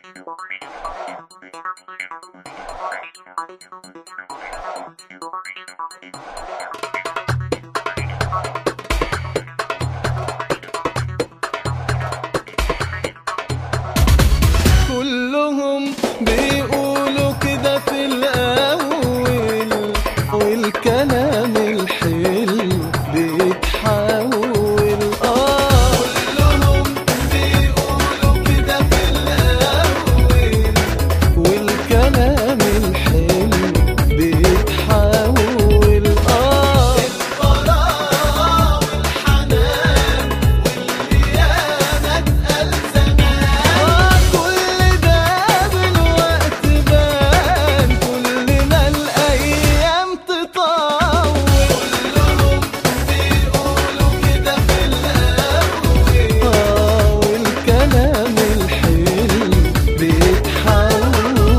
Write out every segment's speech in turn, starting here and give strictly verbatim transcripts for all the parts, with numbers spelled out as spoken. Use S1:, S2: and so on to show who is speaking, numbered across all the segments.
S1: كلهم بيقولوا كده في الأول، والكلام الحلو بيتحول. آه كلهم بيقولوا كده في الأول، والكلام الحلو بيتحول. آه البراءة والحنان واللي ياما اتقال زمان، آه كل ده بالوقت بان، كل ما الأيام تطول. كلهم بيقولوا كده في الأول، آه والكلام الحلو بيتحول.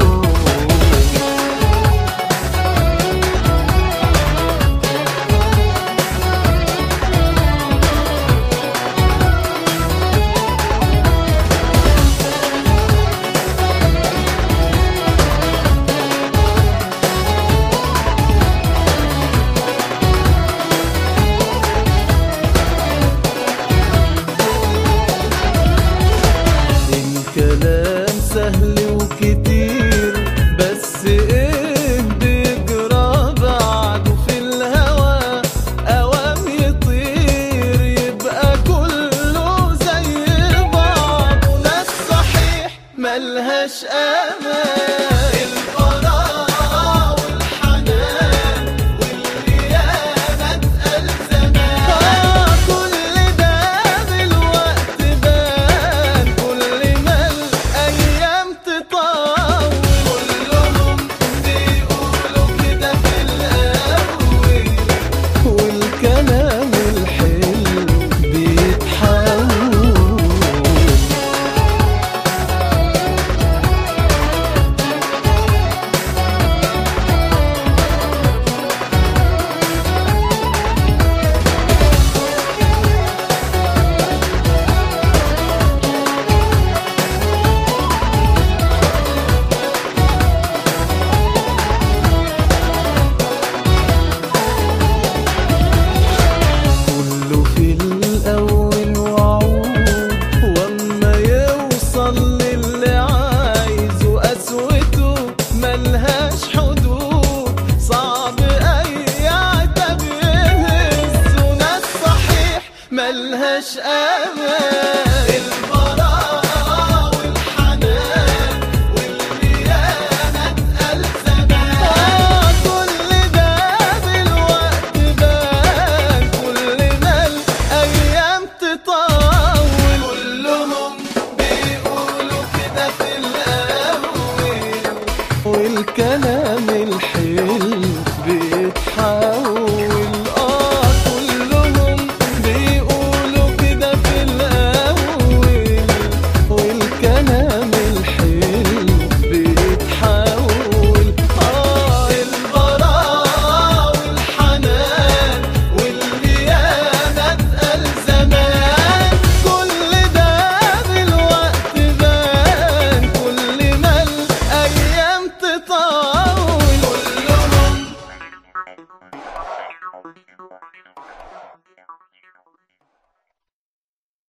S1: الكلام سهل وكتير، بس ايه بيجرى بعده في الهوى؟ اوام يطير يبقى كله زي بعضه، ناس صحيح ملهاش امان. البراءة والحنان واللي ياما اتقال زمان، آه كل ده بالوقت بان، كل ما الأيام تطول. كلهم بيقولوا كده في الأول، والكلام الحلو بيتحول. كله في الأول وعود، وأما يوصل للي